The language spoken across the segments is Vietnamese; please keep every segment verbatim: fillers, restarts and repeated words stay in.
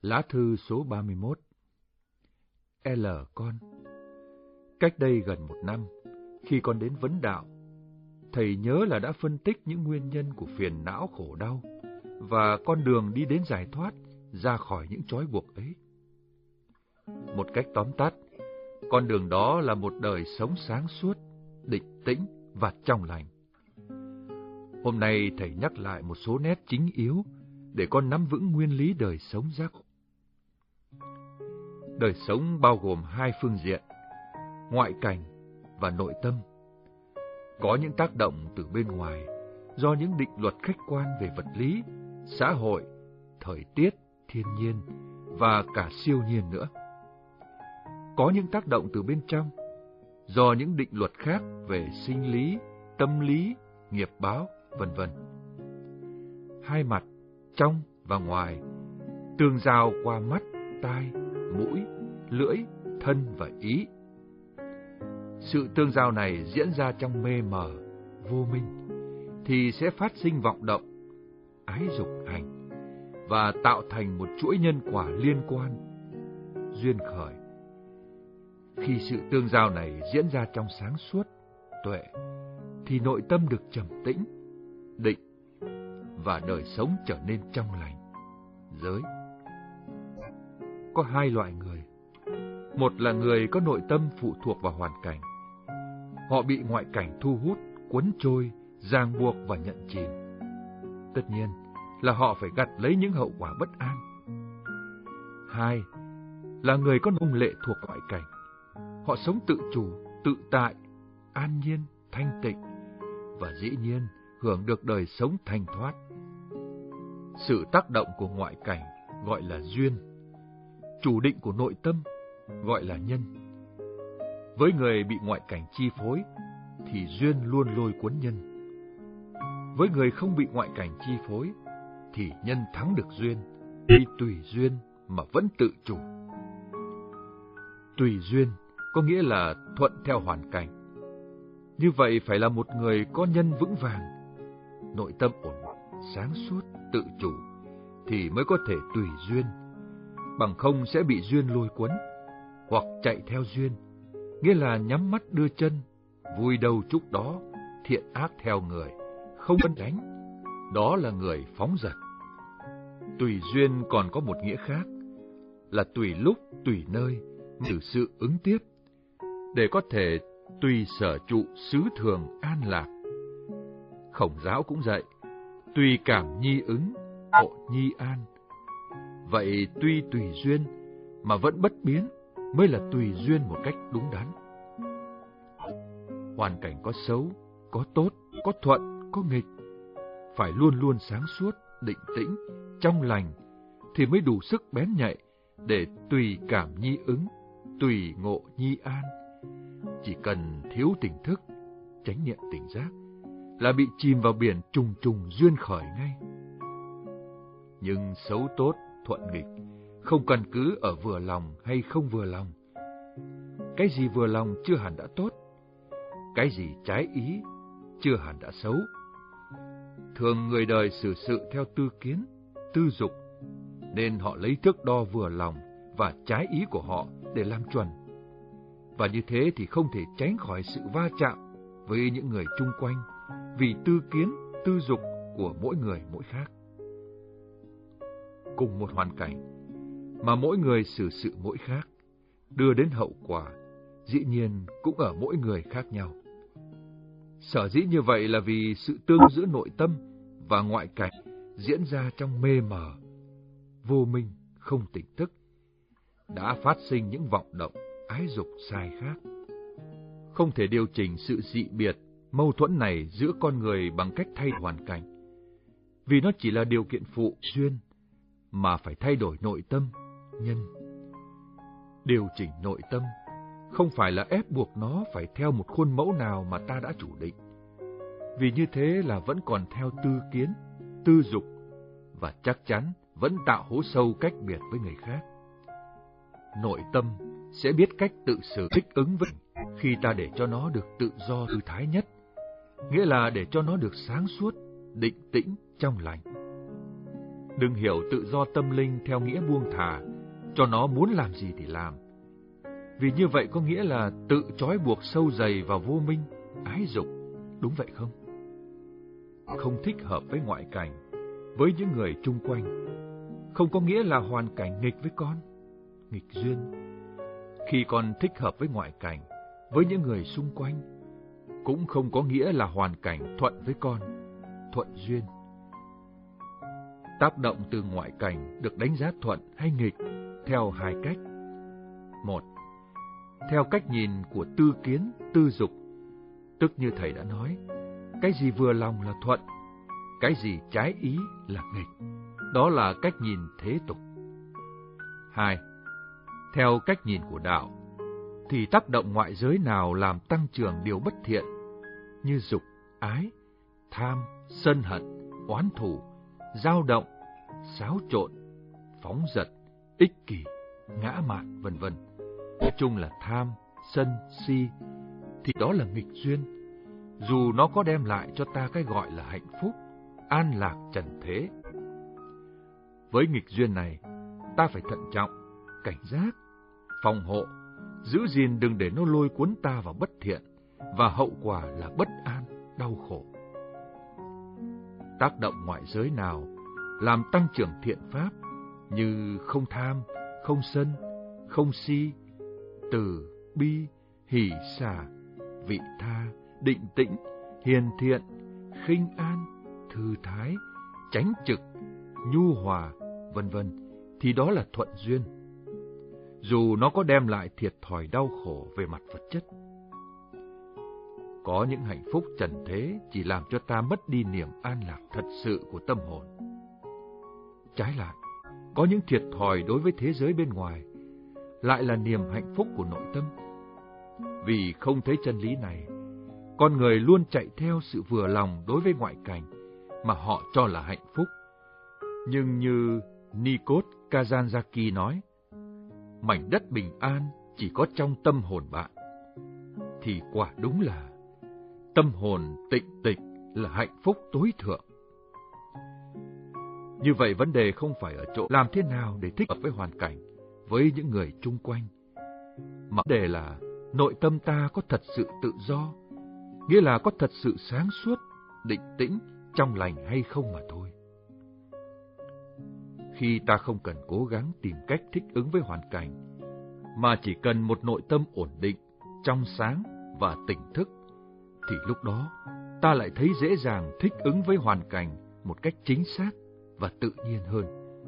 Lá thư số ba mươi mốt. L con. Cách đây gần một năm, khi con đến vấn đạo, thầy nhớ là đã phân tích những nguyên nhân của phiền não khổ đau và con đường đi đến giải thoát ra khỏi những trói buộc ấy. Một cách tóm tắt, con đường đó là một đời sống sáng suốt, định tĩnh và trong lành. Hôm nay thầy nhắc lại một số nét chính yếu để con nắm vững nguyên lý đời sống giác ngộ. Đời sống bao gồm hai phương diện, ngoại cảnh và nội tâm. Có những tác động từ bên ngoài do những định luật khách quan về vật lý, xã hội, thời tiết, thiên nhiên và cả siêu nhiên nữa. Có những tác động từ bên trong do những định luật khác về sinh lý, tâm lý, nghiệp báo, vân vân. Hai mặt, trong và ngoài, tương giao qua mắt, tai, mũi, lưỡi, thân và ý. Sự tương giao này diễn ra trong mê mờ, vô minh, thì sẽ phát sinh vọng động, ái dục hành, và tạo thành một chuỗi nhân quả liên quan, duyên khởi. Khi sự tương giao này diễn ra trong sáng suốt, tuệ, thì nội tâm được trầm tĩnh, định, và đời sống trở nên trong lành, giới. Có hai loại người. Một là người có nội tâm phụ thuộc vào hoàn cảnh. Họ bị ngoại cảnh thu hút, cuốn trôi, ràng buộc và nhận chìm. Tất nhiên là họ phải gặt lấy những hậu quả bất an. Hai là người có nông lệ thuộc ngoại cảnh. Họ sống tự chủ, tự tại, an nhiên, thanh tịnh, và dĩ nhiên hưởng được đời sống thanh thoát. Sự tác động của ngoại cảnh gọi là duyên, chủ định của nội tâm gọi là nhân. Với người bị ngoại cảnh chi phối thì duyên luôn lôi cuốn nhân. Với người không bị ngoại cảnh chi phối thì nhân thắng được duyên, vì tùy duyên mà vẫn tự chủ. Tùy duyên có nghĩa là thuận theo hoàn cảnh. Như vậy phải là một người có nhân vững vàng, nội tâm ổn định, sáng suốt, tự chủ, thì mới có thể tùy duyên. Bằng không sẽ bị duyên lôi cuốn, hoặc chạy theo duyên, nghĩa là nhắm mắt đưa chân, vui đâu chúc đó, thiện ác theo người, không phân đánh. Đó là người phóng dật. Tùy duyên còn có một nghĩa khác, là tùy lúc, tùy nơi, từ sự ứng tiếp, để có thể tùy sở trụ xứ thường an lạc. Khổng giáo cũng dạy, tùy cảm nhi ứng, hộ nhi an. Vậy tuy tùy duyên mà vẫn bất biến mới là tùy duyên một cách đúng đắn. Hoàn cảnh có xấu, có tốt, có thuận, có nghịch, phải luôn luôn sáng suốt, định tĩnh, trong lành, thì mới đủ sức bén nhạy để tùy cảm nhi ứng, tùy ngộ nhi an. Chỉ cần thiếu tỉnh thức, chánh niệm tỉnh giác, là bị chìm vào biển trùng trùng duyên khởi ngay. Nhưng xấu tốt, thuận nghịch, không căn cứ ở vừa lòng hay không vừa lòng. Cái gì vừa lòng chưa hẳn đã tốt, cái gì trái ý chưa hẳn đã xấu. Thường người đời xử sự theo tư kiến, tư dục, nên họ lấy thước đo vừa lòng và trái ý của họ để làm chuẩn. Và như thế thì không thể tránh khỏi sự va chạm với những người chung quanh, vì tư kiến, tư dục của mỗi người mỗi khác. Cùng một hoàn cảnh, mà mỗi người xử sự mỗi khác, đưa đến hậu quả, dĩ nhiên cũng ở mỗi người khác nhau. Sở dĩ như vậy là vì sự tương giữa nội tâm và ngoại cảnh diễn ra trong mê mờ, vô minh, không tỉnh thức, đã phát sinh những vọng động, ái dục sai khác. Không thể điều chỉnh sự dị biệt, mâu thuẫn này giữa con người bằng cách thay hoàn cảnh, vì nó chỉ là điều kiện phụ, duyên, mà phải thay đổi nội tâm, nhân. Điều chỉnh nội tâm không phải là ép buộc nó phải theo một khuôn mẫu nào mà ta đã chủ định, vì như thế là vẫn còn theo tư kiến, tư dục, và chắc chắn vẫn tạo hố sâu cách biệt với người khác. Nội tâm sẽ biết cách tự xử thích ứng với khi ta để cho nó được tự do thư thái nhất, nghĩa là để cho nó được sáng suốt, định tĩnh, trong lành. Đừng hiểu tự do tâm linh theo nghĩa buông thả, cho nó muốn làm gì thì làm. Vì như vậy có nghĩa là tự trói buộc sâu dày vào vô minh, ái dục, đúng vậy không? Không thích hợp với ngoại cảnh, với những người chung quanh, không có nghĩa là hoàn cảnh nghịch với con, nghịch duyên. Khi con thích hợp với ngoại cảnh, với những người xung quanh, cũng không có nghĩa là hoàn cảnh thuận với con, thuận duyên. Tác động từ ngoại cảnh được đánh giá thuận hay nghịch theo hai cách. Một, theo cách nhìn của tư kiến, tư dục, tức như thầy đã nói, cái gì vừa lòng là thuận, cái gì trái ý là nghịch. Đó là cách nhìn thế tục. Hai, theo cách nhìn của đạo, thì tác động ngoại giới nào làm tăng trưởng điều bất thiện, như dục, ái, tham, sân hận, oán thù, dao động, xáo trộn, phóng dật, ích kỷ, ngã mạn, vân vân. Nói chung là tham, sân, si, thì đó là nghịch duyên. Dù nó có đem lại cho ta cái gọi là hạnh phúc, an lạc trần thế. Với nghịch duyên này, ta phải thận trọng, cảnh giác, phòng hộ, giữ gìn đừng để nó lôi cuốn ta vào bất thiện, và hậu quả là bất an, đau khổ. Tác động ngoại giới nào làm tăng trưởng thiện pháp, như không tham, không sân, không si, từ, bi, hỷ xả, vị tha, định tĩnh, hiền thiện, khinh an, thư thái, chánh trực, nhu hòa, vân vân, thì đó là thuận duyên. Dù nó có đem lại thiệt thòi đau khổ về mặt vật chất. Có những hạnh phúc trần thế chỉ làm cho ta mất đi niềm an lạc thật sự của tâm hồn. Trái lại, có những thiệt thòi đối với thế giới bên ngoài lại là niềm hạnh phúc của nội tâm. Vì không thấy chân lý này, con người luôn chạy theo sự vừa lòng đối với ngoại cảnh mà họ cho là hạnh phúc. Nhưng như Nikos Kazantzakis nói, mảnh đất bình an chỉ có trong tâm hồn bạn, thì quả đúng là tâm hồn tịnh tịch là hạnh phúc tối thượng. Như vậy vấn đề không phải ở chỗ làm thế nào để thích hợp với hoàn cảnh, với những người chung quanh, mà vấn đề là nội tâm ta có thật sự tự do, nghĩa là có thật sự sáng suốt, định tĩnh, trong lành hay không mà thôi. Khi ta không cần cố gắng tìm cách thích ứng với hoàn cảnh, mà chỉ cần một nội tâm ổn định, trong sáng và tỉnh thức, thì lúc đó ta lại thấy dễ dàng thích ứng với hoàn cảnh một cách chính xác và tự nhiên hơn.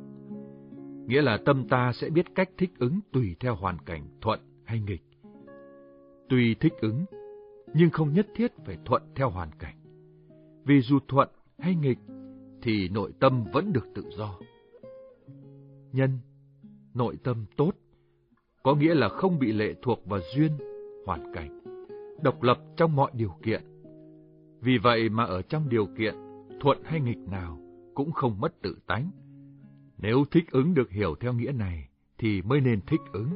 Nghĩa là tâm ta sẽ biết cách thích ứng tùy theo hoàn cảnh thuận hay nghịch. Tuy thích ứng, nhưng không nhất thiết phải thuận theo hoàn cảnh. Vì dù thuận hay nghịch, thì nội tâm vẫn được tự do. Nhân, nội tâm tốt, có nghĩa là không bị lệ thuộc vào duyên, hoàn cảnh, độc lập trong mọi điều kiện. Vì vậy mà ở trong điều kiện, thuận hay nghịch nào, cũng không mất tự tánh. Nếu thích ứng được hiểu theo nghĩa này, thì mới nên thích ứng.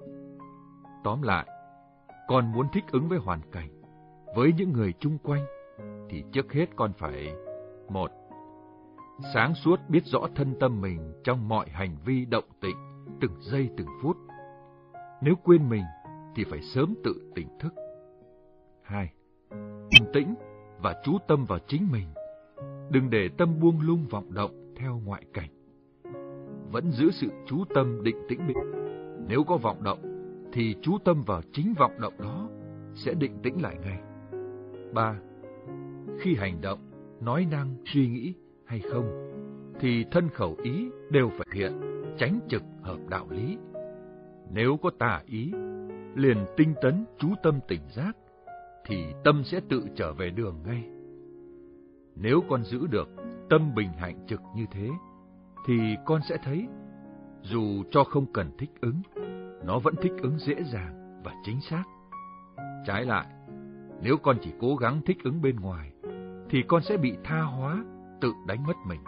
Tóm lại, con muốn thích ứng với hoàn cảnh, với những người chung quanh, thì trước hết con phải: một, sáng suốt biết rõ thân tâm mình trong mọi hành vi động tĩnh, từng giây từng phút. Nếu quên mình, thì phải sớm tự tỉnh thức. Hai, bình tĩnh và chú tâm vào chính mình, đừng để tâm buông lung vọng động theo ngoại cảnh. Vẫn giữ sự chú tâm định tĩnh bình. Nếu có vọng động, thì chú tâm vào chính vọng động đó, sẽ định tĩnh lại ngay. Ba, khi hành động, nói năng, suy nghĩ hay không, thì thân khẩu ý đều phải hiện, chánh trực hợp đạo lý. Nếu có tà ý, liền tinh tấn chú tâm tỉnh giác, thì tâm sẽ tự trở về đường ngay. Nếu con giữ được tâm bình hạnh trực như thế, thì con sẽ thấy, dù cho không cần thích ứng, nó vẫn thích ứng dễ dàng và chính xác. Trái lại, nếu con chỉ cố gắng thích ứng bên ngoài, thì con sẽ bị tha hóa, tự đánh mất mình.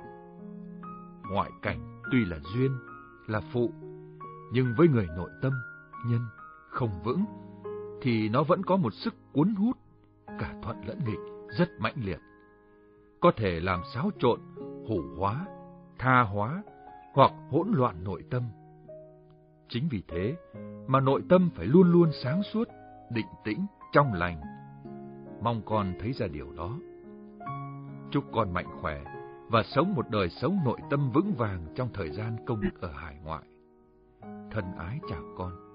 Ngoại cảnh tuy là duyên, là phụ, nhưng với người nội tâm, nhân, không vững, thì nó vẫn có một sức cuốn hút, cả thuận lẫn nghịch, rất mãnh liệt. Có thể làm xáo trộn, hủ hóa, tha hóa hoặc hỗn loạn nội tâm. Chính vì thế mà nội tâm phải luôn luôn sáng suốt, định tĩnh, trong lành. Mong con thấy ra điều đó. Chúc con mạnh khỏe và sống một đời sống nội tâm vững vàng trong thời gian công đức ở hải ngoại. Thân ái chào con.